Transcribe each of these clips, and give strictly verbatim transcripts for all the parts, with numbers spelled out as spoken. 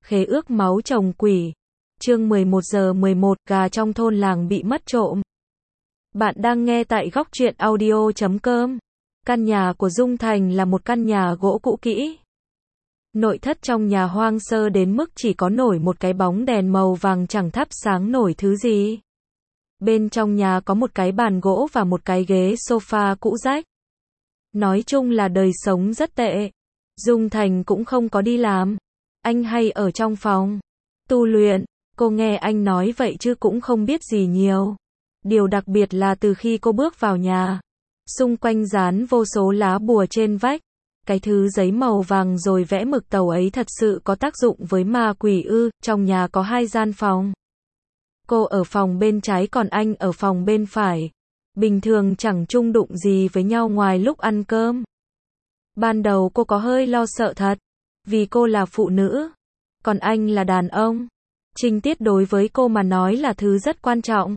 Khế ước máu chồng quỷ. Chương mười một giờ mười một, gà trong thôn làng bị mất trộm. Bạn đang nghe tại góc truyện audio chấm com. Căn nhà của Dung Thành là một căn nhà gỗ cũ kỹ. Nội thất trong nhà hoang sơ đến mức chỉ có nổi một cái bóng đèn màu vàng chẳng thắp sáng nổi thứ gì. Bên trong nhà có một cái bàn gỗ và một cái ghế sofa cũ rách. Nói chung là đời sống rất tệ. Dung Thành cũng không có đi làm. Anh hay ở trong phòng tu luyện. Cô nghe anh nói vậy chứ cũng không biết gì nhiều. Điều đặc biệt là từ khi cô bước vào nhà, xung quanh dán vô số lá bùa trên vách. Cái thứ giấy màu vàng rồi vẽ mực tàu ấy thật sự có tác dụng với ma quỷ ư? Trong nhà có hai gian phòng. Cô ở phòng bên trái còn anh ở phòng bên phải. Bình thường chẳng chung đụng gì với nhau ngoài lúc ăn cơm. Ban đầu cô có hơi lo sợ thật, vì cô là phụ nữ, còn anh là đàn ông. Trinh tiết đối với cô mà nói là thứ rất quan trọng.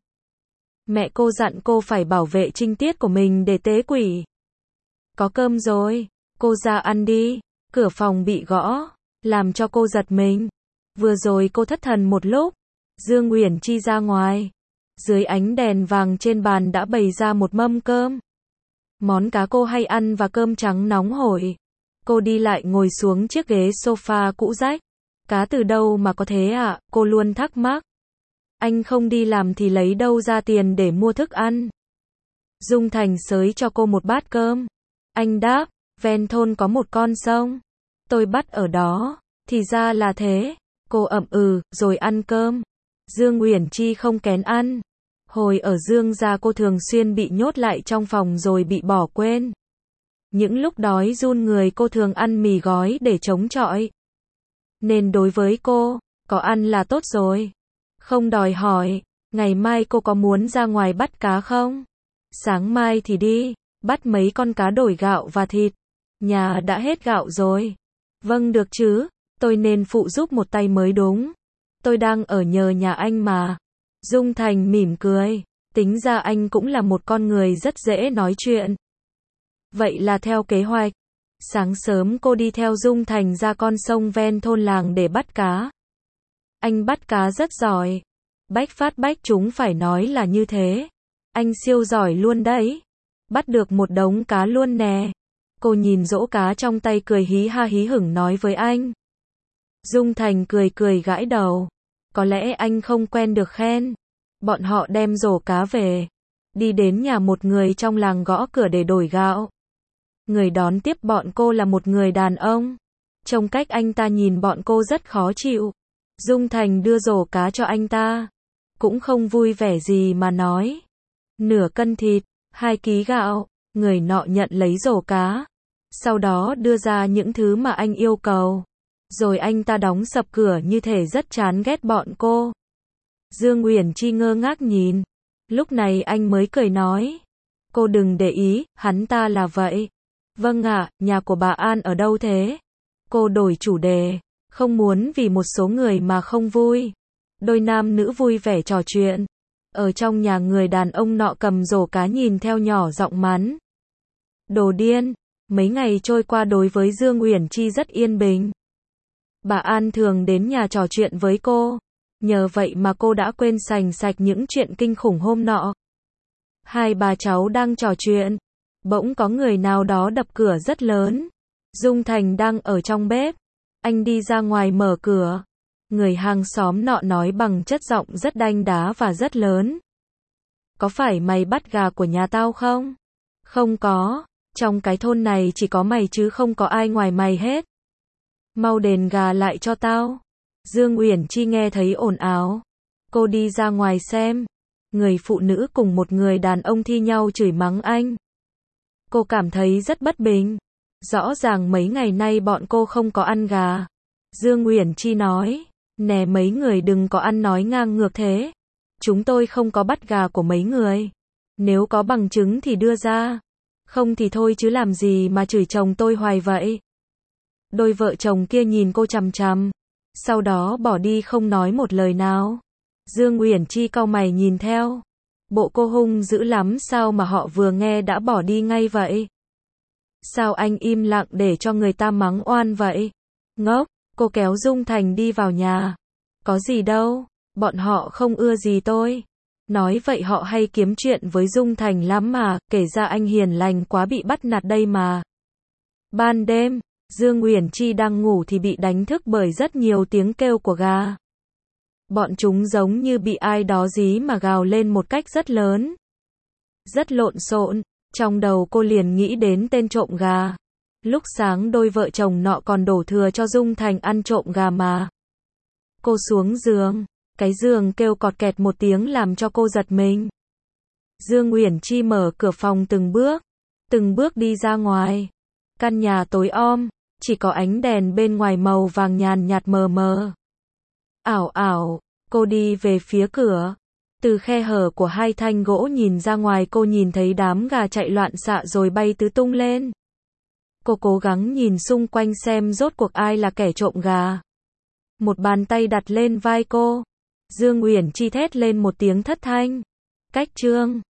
Mẹ cô dặn cô phải bảo vệ trinh tiết của mình để tế quỷ. Có cơm rồi, cô ra ăn đi. Cửa phòng bị gõ, làm cho cô giật mình. Vừa rồi cô thất thần một lúc. Dương Uyển Chi ra ngoài. Dưới ánh đèn vàng trên bàn đã bày ra một mâm cơm. Món cá cô hay ăn và cơm trắng nóng hổi. Cô đi lại ngồi xuống chiếc ghế sofa cũ rách. Cá từ đâu mà có thế ạ? À? Cô luôn thắc mắc. Anh không đi làm thì lấy đâu ra tiền để mua thức ăn? Dung Thành xới cho cô một bát cơm. Anh đáp, ven thôn có một con sông. Tôi bắt ở đó. Thì ra là thế. Cô ậm ừ, rồi ăn cơm. Dương Uyển Chi không kén ăn. Hồi ở Dương gia cô thường xuyên bị nhốt lại trong phòng rồi bị bỏ quên. Những lúc đói run người cô thường ăn mì gói để chống chọi. Nên đối với cô, có ăn là tốt rồi. Không đòi hỏi, ngày mai cô có muốn ra ngoài bắt cá không? Sáng mai thì đi, bắt mấy con cá đổi gạo và thịt. Nhà đã hết gạo rồi. Vâng được chứ, tôi nên phụ giúp một tay mới đúng. Tôi đang ở nhờ nhà anh mà. Dung Thành mỉm cười, tính ra anh cũng là một con người rất dễ nói chuyện. Vậy là theo kế hoạch. Sáng sớm cô đi theo Dung Thành ra con sông ven thôn làng để bắt cá. Anh bắt cá rất giỏi. Bách phát bách chúng phải nói là như thế. Anh siêu giỏi luôn đấy. Bắt được một đống cá luôn nè. Cô nhìn rổ cá trong tay cười hí ha hí hửng nói với anh. Dung Thành cười cười gãi đầu. Có lẽ anh không quen được khen. Bọn họ đem rổ cá về. Đi đến nhà một người trong làng gõ cửa để đổi gạo. Người đón tiếp bọn cô là một người đàn ông. Trông cách anh ta nhìn bọn cô rất khó chịu. Dung Thành đưa rổ cá cho anh ta. Cũng không vui vẻ gì mà nói. Nửa cân thịt, hai ký gạo. Người nọ nhận lấy rổ cá. Sau đó đưa ra những thứ mà anh yêu cầu. Rồi anh ta đóng sập cửa như thể rất chán ghét bọn cô. Dương Uyển Chi ngơ ngác nhìn. Lúc này anh mới cười nói. Cô đừng để ý, hắn ta là vậy. Vâng ạ, nhà của bà An ở đâu thế? Cô đổi chủ đề. Không muốn vì một số người mà không vui. Đôi nam nữ vui vẻ trò chuyện. Ở trong nhà người đàn ông nọ cầm rổ cá nhìn theo nhỏ giọng mắng. Đồ điên. Mấy ngày trôi qua đối với Dương Uyển Chi rất yên bình. Bà An thường đến nhà trò chuyện với cô. Nhờ vậy mà cô đã quên sành sạch những chuyện kinh khủng hôm nọ. Hai bà cháu đang trò chuyện. Bỗng có người nào đó đập cửa rất lớn. Dung Thành đang ở trong bếp. Anh đi ra ngoài mở cửa. Người hàng xóm nọ nói bằng chất giọng rất đanh đá và rất lớn. Có phải mày bắt gà của nhà tao không? Không có. Trong cái thôn này chỉ có mày chứ không có ai ngoài mày hết. Mau đền gà lại cho tao. Dương Uyển Chi nghe thấy ồn ào. Cô đi ra ngoài xem. Người phụ nữ cùng một người đàn ông thi nhau chửi mắng anh. Cô cảm thấy rất bất bình. Rõ ràng mấy ngày nay bọn cô không có ăn gà. Dương Uyển Chi nói. Nè mấy người đừng có ăn nói ngang ngược thế. Chúng tôi không có bắt gà của mấy người. Nếu có bằng chứng thì đưa ra. Không thì thôi chứ làm gì mà chửi chồng tôi hoài vậy. Đôi vợ chồng kia nhìn cô chằm chằm. Sau đó bỏ đi không nói một lời nào. Dương Uyển Chi cau mày nhìn theo. Bộ cô hung dữ lắm sao mà họ vừa nghe đã bỏ đi ngay vậy? Sao anh im lặng để cho người ta mắng oan vậy? Ngốc, Cô kéo Dung Thành đi vào nhà. Có gì đâu, bọn họ không ưa gì tôi. Nói vậy họ hay kiếm chuyện với Dung Thành lắm mà, kể ra anh hiền lành quá bị bắt nạt đây mà. Ban đêm, Dương Uyển Chi đang ngủ thì bị đánh thức bởi rất nhiều tiếng kêu của gà. Bọn chúng giống như bị ai đó dí mà gào lên một cách rất lớn. Rất lộn xộn, trong đầu cô liền nghĩ đến tên trộm gà. Lúc sáng đôi vợ chồng nọ còn đổ thừa cho Dung Thành ăn trộm gà mà. Cô xuống giường, cái giường kêu cọt kẹt một tiếng làm cho cô giật mình. Dương Uyển Chi mở cửa phòng từng bước, từng bước đi ra ngoài. Căn nhà tối om, chỉ có ánh đèn bên ngoài màu vàng nhàn nhạt mờ mờ. Ảo ảo, cô đi về phía cửa. Từ khe hở của hai thanh gỗ nhìn ra ngoài cô nhìn thấy đám gà chạy loạn xạ rồi bay tứ tung lên. Cô cố gắng nhìn xung quanh xem rốt cuộc ai là kẻ trộm gà. Một bàn tay đặt lên vai cô. Dương Uyển Chi thét lên một tiếng thất thanh. Cách Trương.